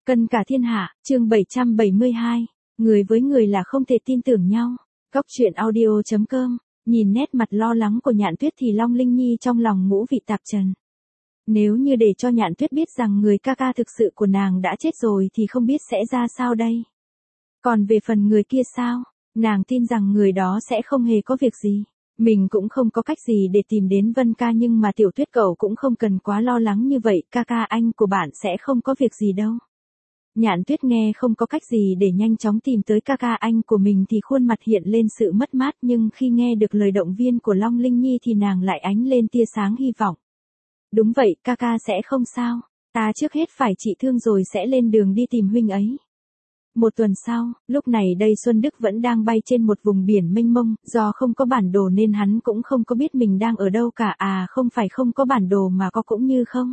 Cân cả thiên hạ, chương 772. Người với người là không thể tin tưởng nhau. Cóc truyện audio.com. Nhìn nét mặt lo lắng của Nhạn Tuyết thì Long Linh Nhi trong lòng ngũ vị tạp trần. Nếu như để cho Nhạn Tuyết biết rằng người ca ca thực sự của nàng đã chết rồi thì không biết sẽ ra sao đây. Còn về phần người kia sao, nàng tin rằng người đó sẽ không hề có việc gì. Mình cũng không có cách gì để tìm đến Vân ca, nhưng mà Tiểu Tuyết cậu cũng không cần quá lo lắng như vậy, ca ca anh của bạn sẽ không có việc gì đâu. Nhạn Tuyết nghe không có cách gì để nhanh chóng tìm tới ca ca anh của mình thì khuôn mặt hiện lên sự mất mát, nhưng khi nghe được lời động viên của Long Linh Nhi thì nàng lại ánh lên tia sáng hy vọng. Đúng vậy, ca ca sẽ không sao, ta trước hết phải trị thương rồi sẽ lên đường đi tìm huynh ấy. Một tuần sau, lúc này đây Xuân Đức vẫn đang bay trên một vùng biển mênh mông, do không có bản đồ nên hắn cũng không có biết mình đang ở đâu cả, không phải không có bản đồ mà có cũng như không.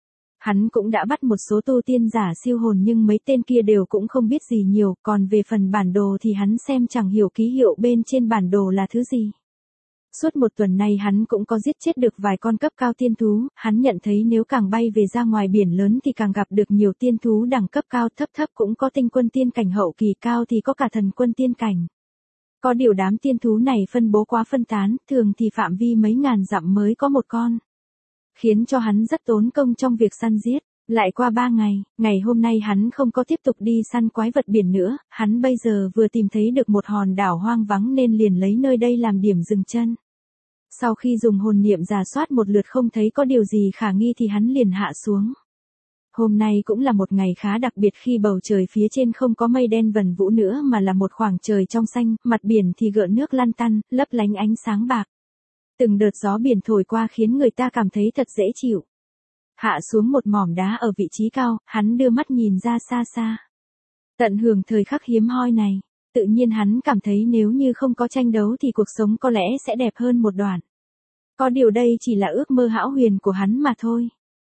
Hắn cũng đã bắt một số tu tiên giả siêu hồn nhưng mấy tên kia đều cũng không biết gì nhiều, còn về phần bản đồ thì hắn xem chẳng hiểu ký hiệu bên trên bản đồ là thứ gì. Suốt một tuần nay hắn cũng có giết chết được vài con cấp cao tiên thú, hắn nhận thấy nếu càng bay về ra ngoài biển lớn thì càng gặp được nhiều tiên thú đẳng cấp cao, thấp thấp cũng có tinh quân tiên cảnh, hậu kỳ cao thì có cả thần quân tiên cảnh. Có điều đám tiên thú này phân bố quá phân tán, thường thì phạm vi mấy ngàn dặm mới có một con. Khiến cho hắn rất tốn công trong việc săn giết. Lại qua 3 ngày, ngày hôm nay hắn không có tiếp tục đi săn quái vật biển nữa, hắn bây giờ vừa tìm thấy được một hòn đảo hoang vắng nên liền lấy nơi đây làm điểm dừng chân. Sau khi dùng hồn niệm rà soát một lượt không thấy có điều gì khả nghi thì hắn liền hạ xuống. Hôm nay cũng là một ngày khá đặc biệt khi bầu trời phía trên không có mây đen vần vũ nữa mà là một khoảng trời trong xanh, mặt biển thì gợn nước lăn tăn, lấp lánh ánh sáng bạc. Từng đợt gió biển thổi qua khiến người ta cảm thấy thật dễ chịu. Hạ xuống một mỏm đá ở vị trí cao, hắn đưa mắt nhìn ra xa xa. Tận hưởng thời khắc hiếm hoi này, tự nhiên hắn cảm thấy nếu như không có tranh đấu thì cuộc sống có lẽ sẽ đẹp hơn một đoạn. Có điều đây chỉ là ước mơ hão huyền của hắn mà thôi.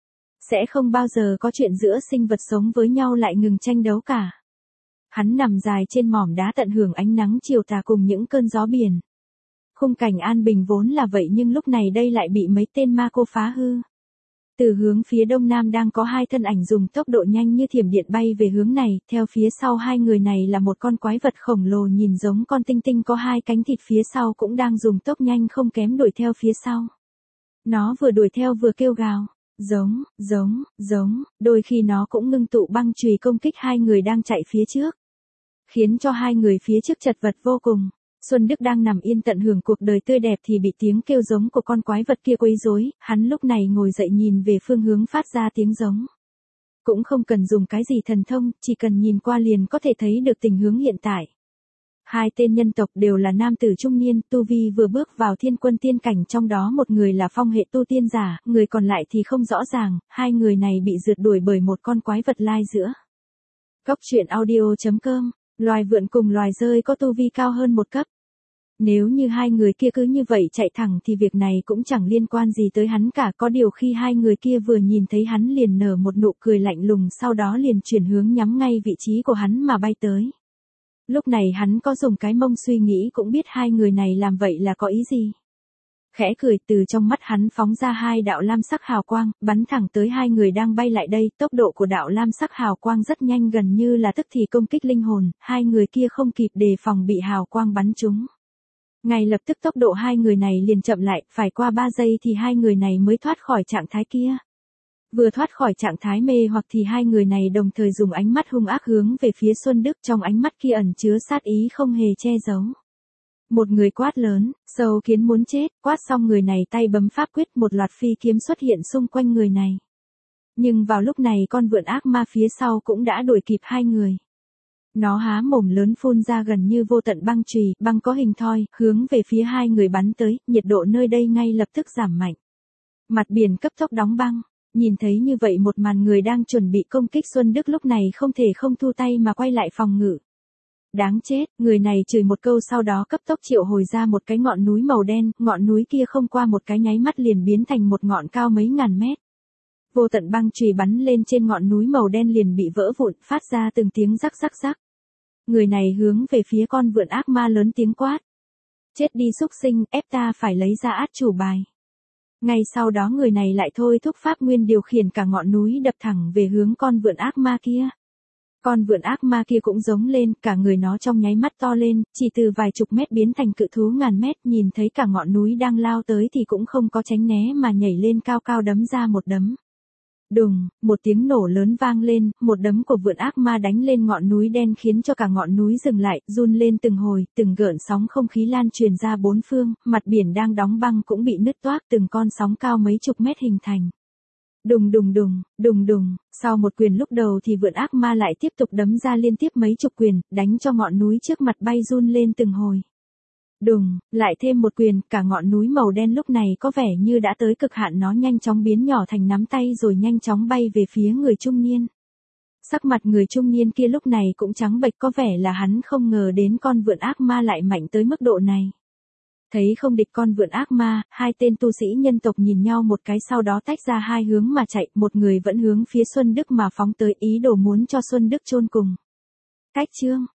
Sẽ không bao giờ có chuyện giữa sinh vật sống với nhau lại ngừng tranh đấu cả. Hắn nằm dài trên mỏm đá tận hưởng ánh nắng chiều tà cùng những cơn gió biển. Khung cảnh an bình vốn là vậy nhưng lúc này đây lại bị mấy tên ma cô phá hư. Từ hướng phía đông nam đang có hai thân ảnh dùng tốc độ nhanh như thiểm điện bay về hướng này, theo phía sau hai người này là một con quái vật khổng lồ nhìn giống con tinh tinh có hai cánh thịt phía sau cũng đang dùng tốc nhanh không kém đuổi theo phía sau. Nó vừa đuổi theo vừa kêu gào, giống, đôi khi nó cũng ngưng tụ băng chùy công kích hai người đang chạy phía trước. Khiến cho hai người phía trước chật vật vô cùng. Xuân Đức đang nằm yên tận hưởng cuộc đời tươi đẹp thì bị tiếng kêu giống của con quái vật kia quấy rối, hắn lúc này ngồi dậy nhìn về phương hướng phát ra tiếng giống. Cũng không cần dùng cái gì thần thông, chỉ cần nhìn qua liền có thể thấy được tình huống hiện tại. Hai tên nhân tộc đều là nam tử trung niên, tu vi vừa bước vào thiên quân tiên cảnh, trong đó một người là phong hệ tu tiên giả, người còn lại thì không rõ ràng, hai người này bị rượt đuổi bởi một con quái vật lai giữa. Cóc truyện audio.com. Loài vượn cùng loài rơi có tu vi cao hơn một cấp. Nếu như hai người kia cứ như vậy chạy thẳng thì việc này cũng chẳng liên quan gì tới hắn cả, có điều khi hai người kia vừa nhìn thấy hắn liền nở một nụ cười lạnh lùng, sau đó liền chuyển hướng nhắm ngay vị trí của hắn mà bay tới. Lúc này hắn có dùng cái mông suy nghĩ cũng biết hai người này làm vậy là có ý gì. Khẽ cười, từ trong mắt hắn phóng ra hai đạo lam sắc hào quang, bắn thẳng tới hai người đang bay lại đây, tốc độ của đạo lam sắc hào quang rất nhanh, gần như là tức thì công kích linh hồn, hai người kia không kịp đề phòng bị hào quang bắn trúng. Ngay lập tức tốc độ hai người này liền chậm lại, phải qua 3 giây thì hai người này mới thoát khỏi trạng thái kia. Vừa thoát khỏi trạng thái mê hoặc thì hai người này đồng thời dùng ánh mắt hung ác hướng về phía Xuân Đức, trong ánh mắt kia ẩn chứa sát ý không hề che giấu. Một người quát lớn, sâu kiến muốn chết, quát xong người này tay bấm pháp quyết, một loạt phi kiếm xuất hiện xung quanh người này. Nhưng vào lúc này con vượn ác ma phía sau cũng đã đuổi kịp hai người. Nó há mồm lớn phun ra gần như vô tận băng chùy, băng có hình thoi, hướng về phía hai người bắn tới, nhiệt độ nơi đây ngay lập tức giảm mạnh. Mặt biển cấp tốc đóng băng, nhìn thấy như vậy một màn, người đang chuẩn bị công kích Xuân Đức lúc này không thể không thu tay mà quay lại phòng ngự. Đáng chết, người này chửi một câu sau đó cấp tốc triệu hồi ra một cái ngọn núi màu đen, ngọn núi kia không qua một cái nháy mắt liền biến thành một ngọn cao mấy ngàn mét. Vô tận băng chùy bắn lên trên ngọn núi màu đen liền bị vỡ vụn, phát ra từng tiếng rắc rắc rắc. Người này hướng về phía con vượn ác ma lớn tiếng quát. Chết đi xúc sinh, ép ta phải lấy ra át chủ bài. Ngay sau đó người này lại thôi thúc pháp nguyên điều khiển cả ngọn núi đập thẳng về hướng con vượn ác ma kia. Con vượn ác ma kia cũng giống lên, cả người nó trong nháy mắt to lên, chỉ từ vài chục mét biến thành cự thú ngàn mét, nhìn thấy cả ngọn núi đang lao tới thì cũng không có tránh né mà nhảy lên cao cao đấm ra một đấm. Đùng, một tiếng nổ lớn vang lên, một đấm của vượn ác ma đánh lên ngọn núi đen khiến cho cả ngọn núi dừng lại, run lên từng hồi, từng gợn sóng không khí lan truyền ra bốn phương, mặt biển đang đóng băng cũng bị nứt toác, từng con sóng cao mấy chục mét hình thành. Đùng đùng đùng, đùng đùng, sau một quyền lúc đầu thì vượn ác ma lại tiếp tục đấm ra liên tiếp mấy chục quyền, đánh cho ngọn núi trước mặt bay run lên từng hồi. Đùng, lại thêm một quyền, cả ngọn núi màu đen lúc này có vẻ như đã tới cực hạn, nó nhanh chóng biến nhỏ thành nắm tay rồi nhanh chóng bay về phía người trung niên. Sắc mặt người trung niên kia lúc này cũng trắng bệch, có vẻ là hắn không ngờ đến con vượn ác ma lại mạnh tới mức độ này. Thấy không địch con vượn ác ma, hai tên tu sĩ nhân tộc nhìn nhau một cái sau đó tách ra hai hướng mà chạy, một người vẫn hướng phía Xuân Đức mà phóng tới, ý đồ muốn cho Xuân Đức chôn cùng. Cách chương